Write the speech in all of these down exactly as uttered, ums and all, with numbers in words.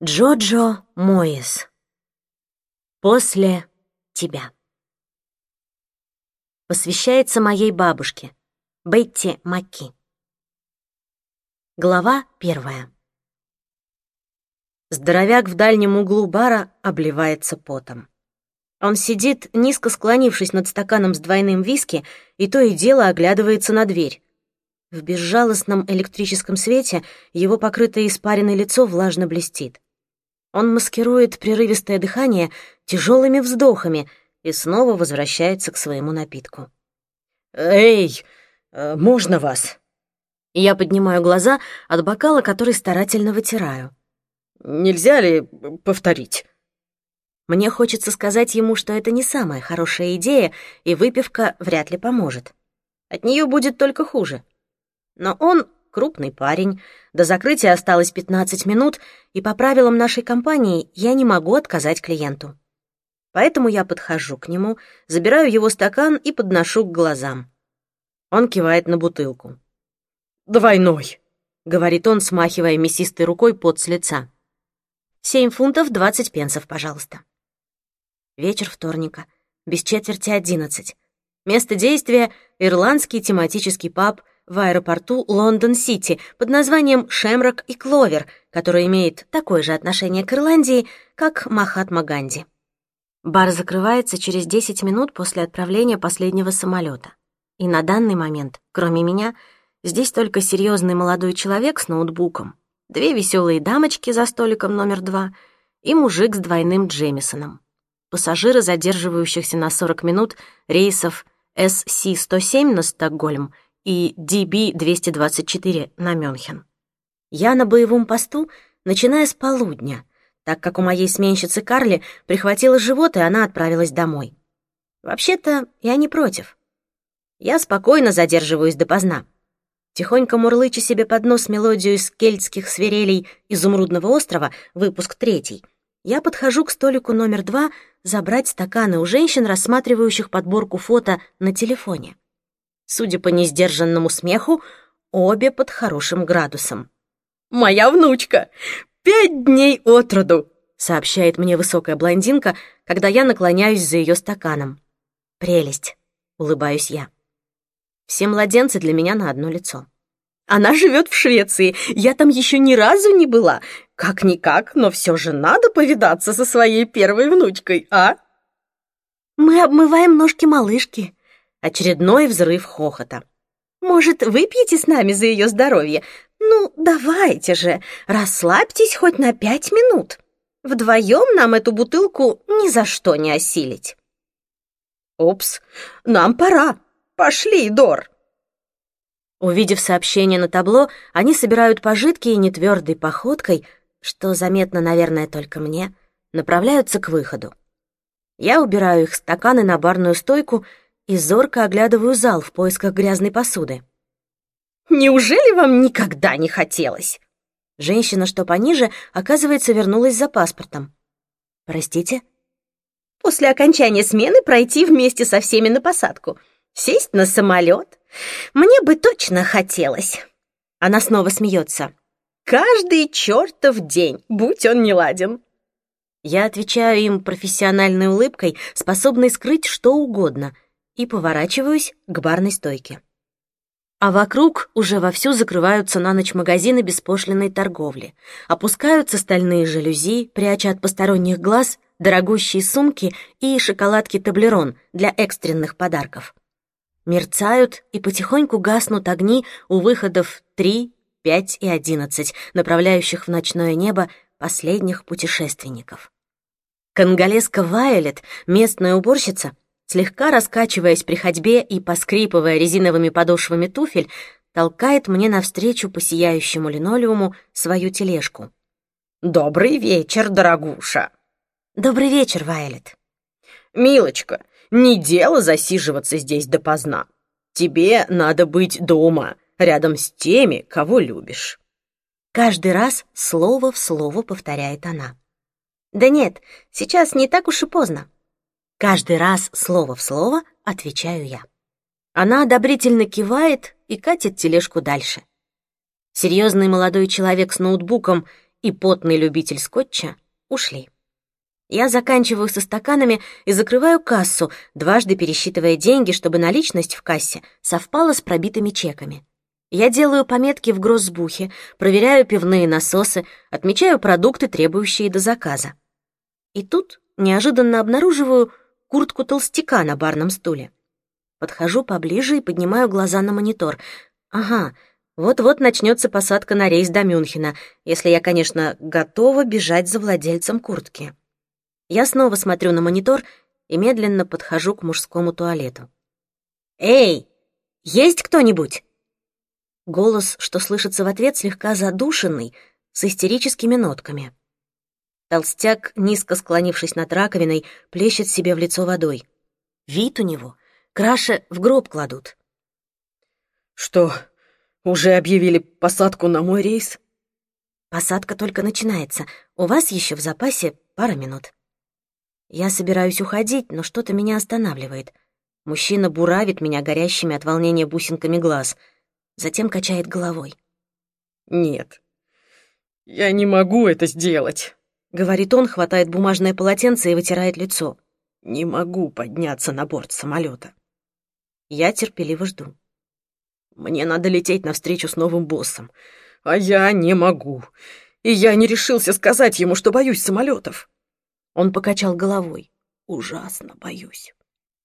Джоджо Моэс. После тебя. Посвящается моей бабушке, Бетти Макки. Глава первая. Здоровяк в дальнем углу бара обливается потом. Он сидит, низко склонившись над стаканом с двойным виски, и то и дело оглядывается на дверь. В безжалостном электрическом свете его покрытое испаренное лицо влажно блестит. Он маскирует прерывистое дыхание тяжелыми вздохами и снова возвращается к своему напитку. «Эй, можно вас?» Я поднимаю глаза от бокала, который старательно вытираю. «Нельзя ли повторить?» Мне хочется сказать ему, что это не самая хорошая идея, и выпивка вряд ли поможет. От нее будет только хуже. Но он крупный парень, до закрытия осталось пятнадцать минут, и по правилам нашей компании я не могу отказать клиенту. Поэтому я подхожу к нему, забираю его стакан и подношу к глазам. Он кивает на бутылку. «Двойной», — говорит он, смахивая мясистой рукой пот с лица. «Семь фунтов двадцать пенсов, пожалуйста». Вечер вторника, без четверти одиннадцать. Место действия — ирландский тематический паб в аэропорту Лондон-Сити под названием «Шемрок и Кловер», который имеет такое же отношение к Ирландии, как Махатма Ганди. Бар закрывается через десять минут после отправления последнего самолета. И на данный момент, кроме меня, здесь только серьезный молодой человек с ноутбуком, две веселые дамочки за столиком номер два и мужик с двойным Джемисоном. Пассажиры, задерживающихся на сорок минут рейсов эс си сто семь на Стокгольм и ди би двести двадцать четыре на Мюнхен. Я на боевом посту, начиная с полудня, так как у моей сменщицы Карли прихватило живот, и она отправилась домой. Вообще-то, я не против. Я спокойно задерживаюсь допоздна. Тихонько мурлыча себе под нос мелодию из кельтских свирелей «Изумрудного острова», выпуск третий, я подхожу к столику номер два забрать стаканы у женщин, рассматривающих подборку фото на телефоне. Судя по несдержанному смеху, обе под хорошим градусом. «Моя внучка! Пять дней от роду!» — сообщает мне высокая блондинка, когда я наклоняюсь за ее стаканом. «Прелесть!» — улыбаюсь я. Все младенцы для меня на одно лицо. «Она живет в Швеции. Я там еще ни разу не была. Как-никак, но все же надо повидаться со своей первой внучкой, а?» «Мы обмываем ножки малышки». Очередной взрыв хохота. «Может, выпьете с нами за ее здоровье? Ну, давайте же, расслабьтесь хоть на пять минут. Вдвоем нам эту бутылку ни за что не осилить». «Опс, нам пора. Пошли, Дор». Увидев сообщение на табло, они собирают пожитки и нетвердой походкой, что заметно, наверное, только мне, направляются к выходу. Я убираю их стаканы на барную стойку и зорко оглядываю зал в поисках грязной посуды. «Неужели вам никогда не хотелось?» Женщина, что пониже, оказывается, вернулась за паспортом. «Простите?» «После окончания смены пройти вместе со всеми на посадку. Сесть на самолет. Мне бы точно хотелось». Она снова смеется. «Каждый чертов день, будь он неладен». Я отвечаю им профессиональной улыбкой, способной скрыть что угодно, и поворачиваюсь к барной стойке. А вокруг уже вовсю закрываются на ночь магазины беспошлинной торговли, опускаются стальные жалюзи, пряча от посторонних глаз дорогущие сумки и шоколадки Тоблерон для экстренных подарков. Мерцают и потихоньку гаснут огни у выходов три, пять и одиннадцать, направляющих в ночное небо последних путешественников. Конголезка Вайолет, местная уборщица, слегка раскачиваясь при ходьбе и поскрипывая резиновыми подошвами туфель, толкает мне навстречу по сияющему линолеуму свою тележку. «Добрый вечер, дорогуша!» «Добрый вечер, Вайолет!» «Милочка, не дело засиживаться здесь допоздна. Тебе надо быть дома, рядом с теми, кого любишь». Каждый раз слово в слово повторяет она. «Да нет, сейчас не так уж и поздно». Каждый раз слово в слово отвечаю я. Она одобрительно кивает и катит тележку дальше. Серьезный молодой человек с ноутбуком и потный любитель скотча ушли. Я заканчиваю со стаканами и закрываю кассу, дважды пересчитывая деньги, чтобы наличность в кассе совпала с пробитыми чеками. Я делаю пометки в гроссбухе, проверяю пивные насосы, отмечаю продукты, требующие до заказа. И тут неожиданно обнаруживаю куртку толстяка на барном стуле. Подхожу поближе и поднимаю глаза на монитор. Ага, вот-вот начнется посадка на рейс до Мюнхена, если я, конечно, готова бежать за владельцем куртки. Я снова смотрю на монитор и медленно подхожу к мужскому туалету. «Эй, есть кто-нибудь?» Голос, что слышится в ответ, слегка задушенный, с истерическими нотками. Толстяк, низко склонившись над раковиной, плещет себе в лицо водой. Вид у него краше в гроб кладут. «Что, уже объявили посадку на мой рейс?» «Посадка только начинается. У вас еще в запасе пара минут». Я собираюсь уходить, но что-то меня останавливает. Мужчина буравит меня горящими от волнения бусинками глаз, затем качает головой. «Нет, я не могу это сделать», — говорит он, хватает бумажное полотенце и вытирает лицо. «Не могу подняться на борт самолета». Я терпеливо жду. «Мне надо лететь навстречу с новым боссом, а я не могу. И я не решился сказать ему, что боюсь самолетов». Он покачал головой. «Ужасно боюсь».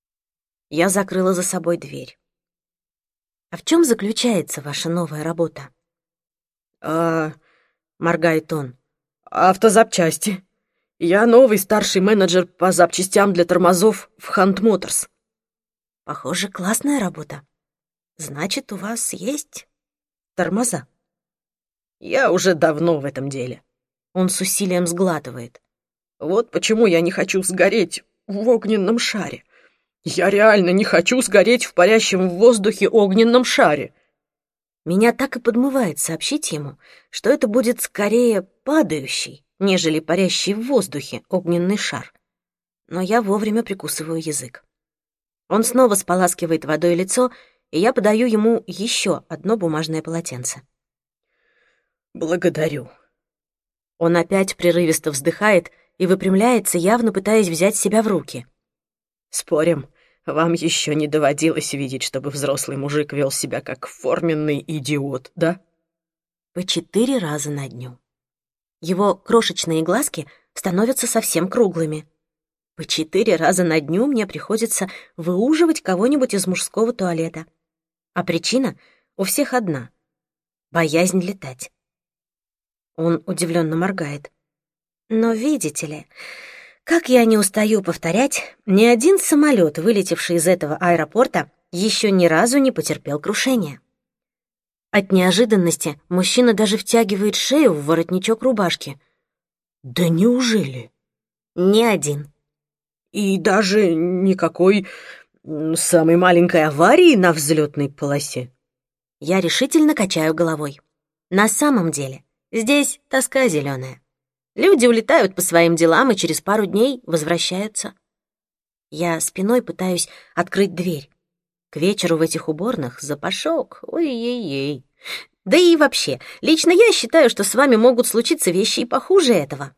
Я закрыла за собой дверь. «А в чем заключается ваша новая работа?» «А...» — моргает он. «Автозапчасти. Я новый старший менеджер по запчастям для тормозов в Hunt Motors». «Похоже, классная работа. Значит, у вас есть тормоза?» «Я уже давно в этом деле». Он с усилием сглатывает. «Вот почему я не хочу сгореть в огненном шаре. Я реально не хочу сгореть в парящем в воздухе огненном шаре». Меня так и подмывает сообщить ему, что это будет скорее падающий, нежели парящий в воздухе огненный шар. Но я вовремя прикусываю язык. Он снова споласкивает водой лицо, и я подаю ему еще одно бумажное полотенце. «Благодарю». Он опять прерывисто вздыхает и выпрямляется, явно пытаясь взять себя в руки. «Спорим, вам еще не доводилось видеть, чтобы взрослый мужик вел себя как форменный идиот, да?» По четыре раза на дню. Его крошечные глазки становятся совсем круглыми. По четыре раза на дню мне приходится выуживать кого-нибудь из мужского туалета. А причина у всех одна — боязнь летать. Он удивленно моргает. Но видите ли, как я не устаю повторять, ни один самолет, вылетевший из этого аэропорта, еще ни разу не потерпел крушения. От неожиданности мужчина даже втягивает шею в воротничок рубашки. «Да неужели?» Ни один. «И даже никакой самой маленькой аварии на взлетной полосе?» Я решительно качаю головой. На самом деле, здесь тоска зеленая. Люди улетают по своим делам и через пару дней возвращаются. Я спиной пытаюсь открыть дверь. К вечеру в этих уборных запашок, ой-ей-ей. Да и вообще, лично я считаю, что с вами могут случиться вещи и похуже этого.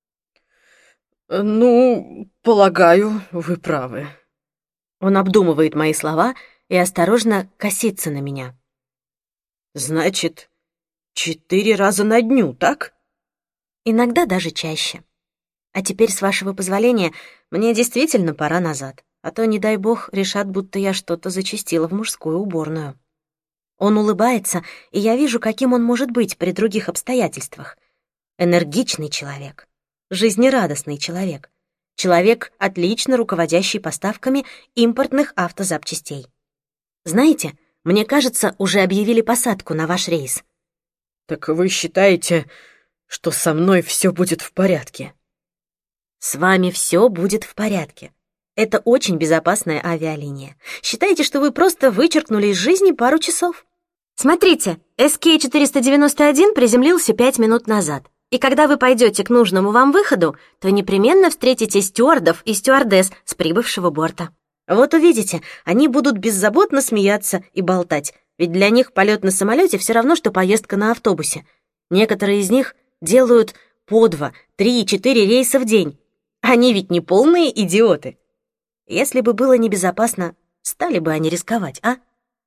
«Ну, полагаю, вы правы». Он обдумывает мои слова и осторожно косится на меня. «Значит, четыре раза на дню, так?» Иногда даже чаще. А теперь, с вашего позволения, мне действительно пора назад, а то, не дай бог, решат, будто я что-то зачастила в мужскую уборную. Он улыбается, и я вижу, каким он может быть при других обстоятельствах. Энергичный человек, жизнерадостный человек, человек, отлично руководящий поставками импортных автозапчастей. Знаете, мне кажется, уже объявили посадку на ваш рейс. «Так вы считаете, что со мной все будет в порядке?» С вами все будет в порядке. Это очень безопасная авиалиния. Считайте, что вы просто вычеркнули из жизни пару часов. Смотрите, эс кей четыреста девяносто один приземлился пять минут назад. И когда вы пойдете к нужному вам выходу, то непременно встретите стюардов и стюардесс с прибывшего борта. Вот увидите, они будут беззаботно смеяться и болтать, ведь для них полет на самолете все равно, что поездка на автобусе. Некоторые из них делают по два, три, четыре рейса в день. Они ведь не полные идиоты. Если бы было небезопасно, стали бы они рисковать, а?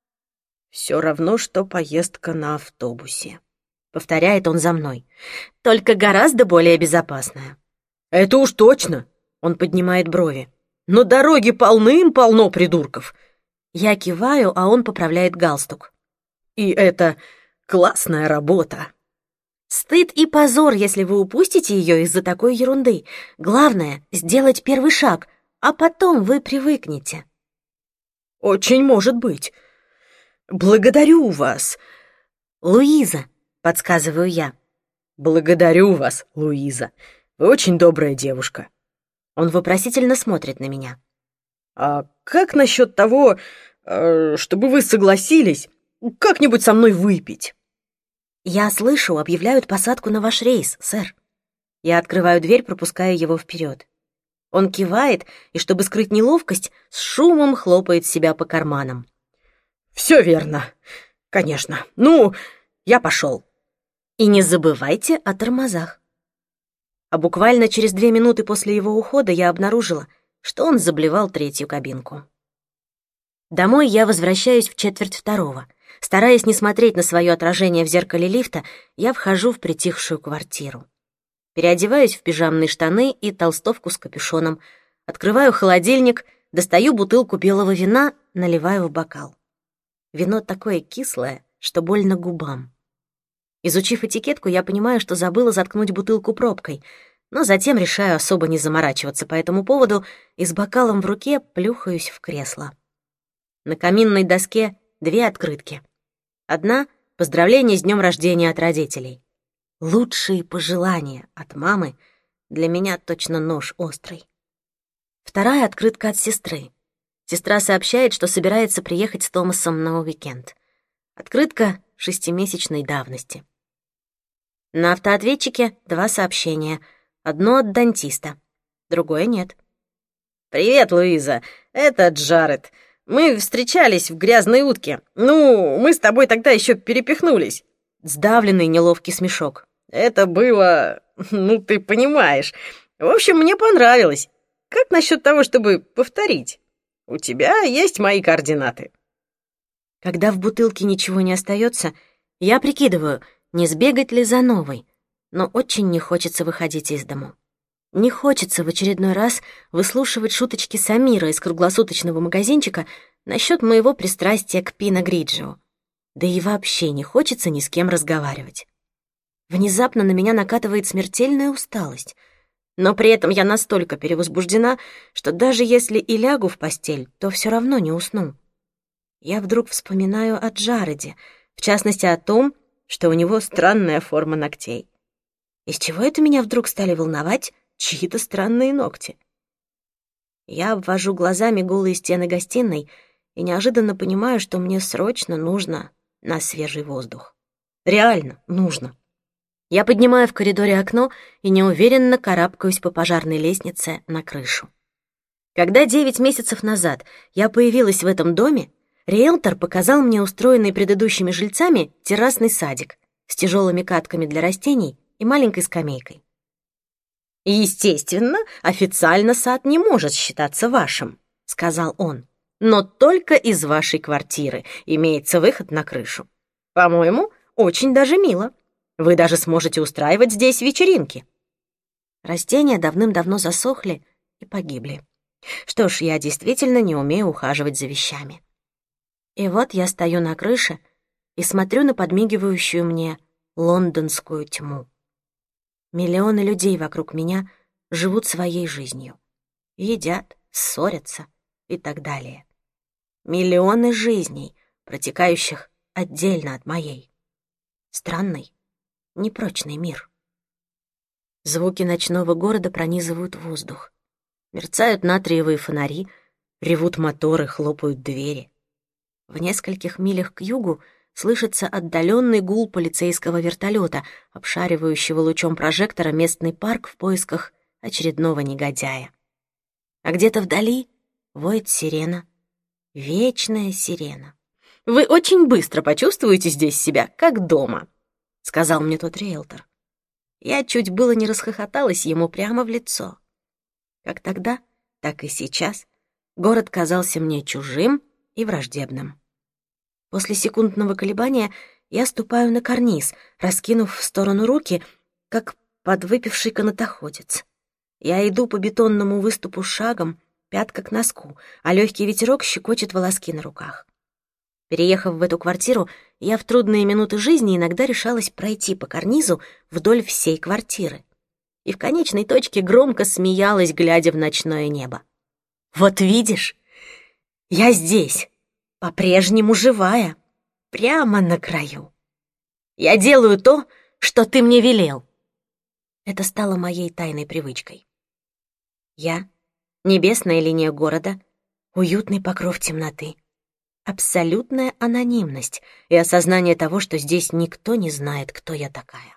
Все равно, что поездка на автобусе. Повторяет он за мной. Только гораздо более безопасная. Это уж точно. Он поднимает брови. Но дороги полным-полно придурков. Я киваю, а он поправляет галстук. И это классная работа. Стыд и позор, если вы упустите ее из-за такой ерунды. Главное — сделать первый шаг, а потом вы привыкнете. Очень может быть. Благодарю вас. Луиза, подсказываю я. Благодарю вас, Луиза. Вы очень добрая девушка. Он вопросительно смотрит на меня. А как насчет того, чтобы вы согласились как-нибудь со мной выпить? Я слышу, объявляют посадку на ваш рейс, сэр. Я открываю дверь, пропуская его вперед. Он кивает и, чтобы скрыть неловкость, с шумом хлопает себя по карманам. Все верно. Конечно. Ну, я пошел. И не забывайте о тормозах. А буквально через две минуты после его ухода я обнаружила, что он заблевал третью кабинку. Домой я возвращаюсь в четверть второго. Стараясь не смотреть на свое отражение в зеркале лифта, я вхожу в притихшую квартиру. Переодеваюсь в пижамные штаны и толстовку с капюшоном, открываю холодильник, достаю бутылку белого вина, наливаю в бокал. Вино такое кислое, что больно губам. Изучив этикетку, я понимаю, что забыла заткнуть бутылку пробкой, но затем решаю особо не заморачиваться по этому поводу и с бокалом в руке плюхаюсь в кресло. На каминной доске две открытки. Одна — поздравление с днем рождения от родителей. Лучшие пожелания от мамы для меня точно нож острый. Вторая открытка от сестры. Сестра сообщает, что собирается приехать с Томасом на уикенд. Открытка шестимесячной давности. На автоответчике два сообщения. Одно от дантиста, другое нет. «Привет, Луиза, это Джаред. Мы встречались в «Грязной утке». Ну, мы с тобой тогда еще перепихнулись». Сдавленный неловкий смешок. «Это было... ну, ты понимаешь. В общем, мне понравилось. Как насчет того, чтобы повторить? У тебя есть мои координаты». Когда в бутылке ничего не остается, я прикидываю, не сбегать ли за новой, но очень не хочется выходить из дому. Не хочется в очередной раз выслушивать шуточки Самира из круглосуточного магазинчика насчет моего пристрастия к Пино Гриджио. Да и вообще не хочется ни с кем разговаривать. Внезапно на меня накатывает смертельная усталость, но при этом я настолько перевозбуждена, что даже если и лягу в постель, то все равно не усну. Я вдруг вспоминаю о Джареде, в частности о том, что у него странная форма ногтей. Из чего это меня вдруг стали волновать чьи-то странные ногти? Я обвожу глазами голые стены гостиной и неожиданно понимаю, что мне срочно нужно на свежий воздух. Реально нужно. Я поднимаю в коридоре окно и неуверенно карабкаюсь по пожарной лестнице на крышу. Когда девять месяцев назад я появилась в этом доме, риэлтор показал мне устроенный предыдущими жильцами террасный садик с тяжелыми катками для растений и маленькой скамейкой. «Естественно, официально сад не может считаться вашим», — сказал он, «но только из вашей квартиры имеется выход на крышу. По-моему, очень даже мило. Вы даже сможете устраивать здесь вечеринки». Растения давным-давно засохли и погибли. Что ж, я действительно не умею ухаживать за вещами. И вот я стою на крыше и смотрю на подмигивающую мне лондонскую тьму. Миллионы людей вокруг меня живут своей жизнью. Едят, ссорятся и так далее. Миллионы жизней, протекающих отдельно от моей. Странный, непрочный мир. Звуки ночного города пронизывают воздух. Мерцают натриевые фонари, ревут моторы, хлопают двери. В нескольких милях к югу слышится отдаленный гул полицейского вертолета, обшаривающего лучом прожектора местный парк в поисках очередного негодяя. А где-то вдали воет сирена. Вечная сирена. «Вы очень быстро почувствуете здесь себя, как дома», — сказал мне тот риэлтор. Я чуть было не расхохоталась ему прямо в лицо. Как тогда, так и сейчас город казался мне чужим и враждебным. После секундного колебания я ступаю на карниз, раскинув в сторону руки, как подвыпивший канатоходец. Я иду по бетонному выступу шагом, пятка к носку, а легкий ветерок щекочет волоски на руках. Переехав в эту квартиру, я в трудные минуты жизни иногда решалась пройти по карнизу вдоль всей квартиры. И в конечной точке громко смеялась, глядя в ночное небо. «Вот видишь, я здесь, по-прежнему живая, прямо на краю. Я делаю то, что ты мне велел». Это стало моей тайной привычкой. Я — небесная линия города, уютный покров темноты, абсолютная анонимность и осознание того, что здесь никто не знает, кто я такая.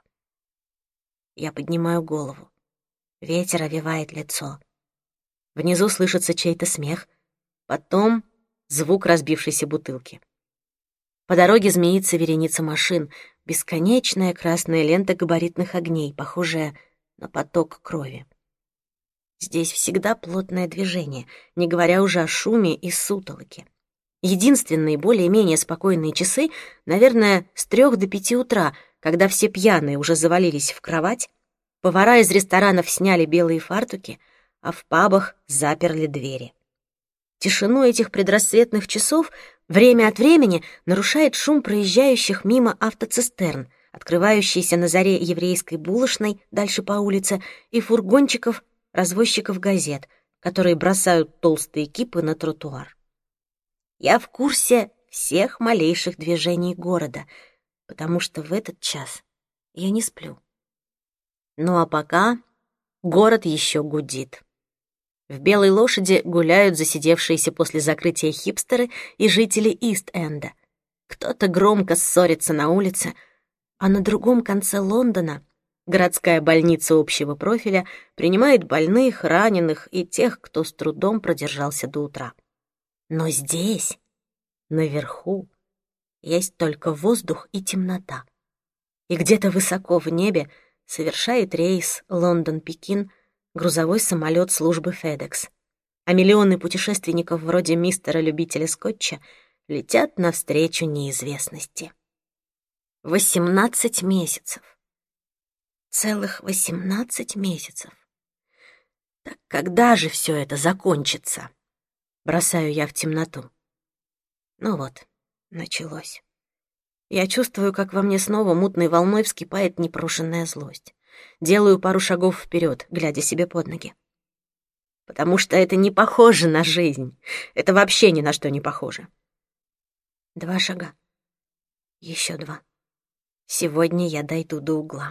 Я поднимаю голову. Ветер овевает лицо. Внизу слышится чей-то смех, потом звук разбившейся бутылки. По дороге змеится вереница машин, бесконечная красная лента габаритных огней, похожая на поток крови. Здесь всегда плотное движение, не говоря уже о шуме и сутолоке. Единственные более-менее спокойные часы, наверное, с трех до пяти утра, когда все пьяные уже завалились в кровать, повара из ресторанов сняли белые фартуки, а в пабах заперли двери. Тишину этих предрассветных часов время от времени нарушает шум проезжающих мимо автоцистерн, открывающийся на заре еврейской булочной дальше по улице, и фургончиков развозчиков газет, которые бросают толстые кипы на тротуар. Я в курсе всех малейших движений города, потому что в этот час я не сплю. Ну а пока город еще гудит. В «Белой лошади» гуляют засидевшиеся после закрытия хипстеры и жители Ист-Энда. Кто-то громко ссорится на улице, а на другом конце Лондона городская больница общего профиля принимает больных, раненых и тех, кто с трудом продержался до утра. Но здесь, наверху, есть только воздух и темнота. И где-то высоко в небе совершает рейс Лондон-Пекин грузовой самолет службы FedEx, а миллионы путешественников вроде мистера-любителя скотча летят навстречу неизвестности. Восемнадцать месяцев. Целых восемнадцать месяцев. Так когда же все это закончится? Бросаю я в темноту. Ну вот, началось. Я чувствую, как во мне снова мутной волной вскипает непрошенная злость. Делаю пару шагов вперед, глядя себе под ноги. Потому что это не похоже на жизнь. Это вообще ни на что не похоже. Два шага. Еще два. Сегодня я дойду до угла.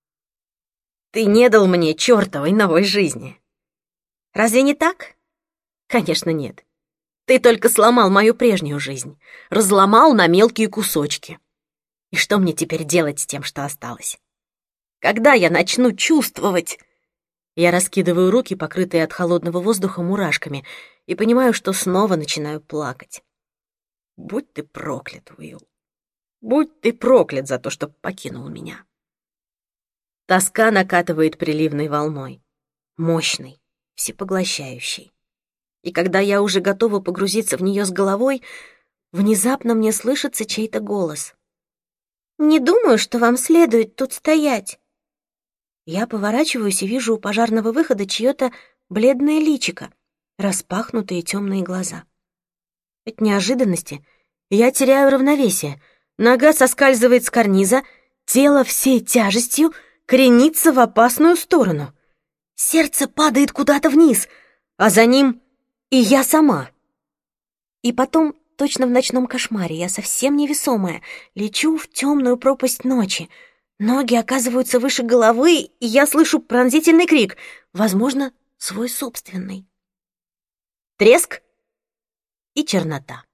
Ты не дал мне чертовой новой жизни. Разве не так? Конечно, нет. Ты только сломал мою прежнюю жизнь. Разломал на мелкие кусочки. И что мне теперь делать с тем, что осталось? Когда я начну чувствовать? Я раскидываю руки, покрытые от холодного воздуха мурашками, и понимаю, что снова начинаю плакать. Будь ты проклят, Уилл. Будь ты проклят за то, что покинул меня. Тоска накатывает приливной волной. Мощной, всепоглощающей. И когда я уже готова погрузиться в нее с головой, внезапно мне слышится чей-то голос. «Не думаю, что вам следует тут стоять». Я поворачиваюсь и вижу у пожарного выхода чьё-то бледное личико, распахнутые темные глаза. От неожиданности я теряю равновесие. Нога соскальзывает с карниза, тело всей тяжестью кренится в опасную сторону. Сердце падает куда-то вниз, а за ним и я сама. И потом, точно в ночном кошмаре, я совсем невесомая, лечу в темную пропасть ночи. Ноги оказываются выше головы, и я слышу пронзительный крик, возможно, свой собственный. Треск и чернота.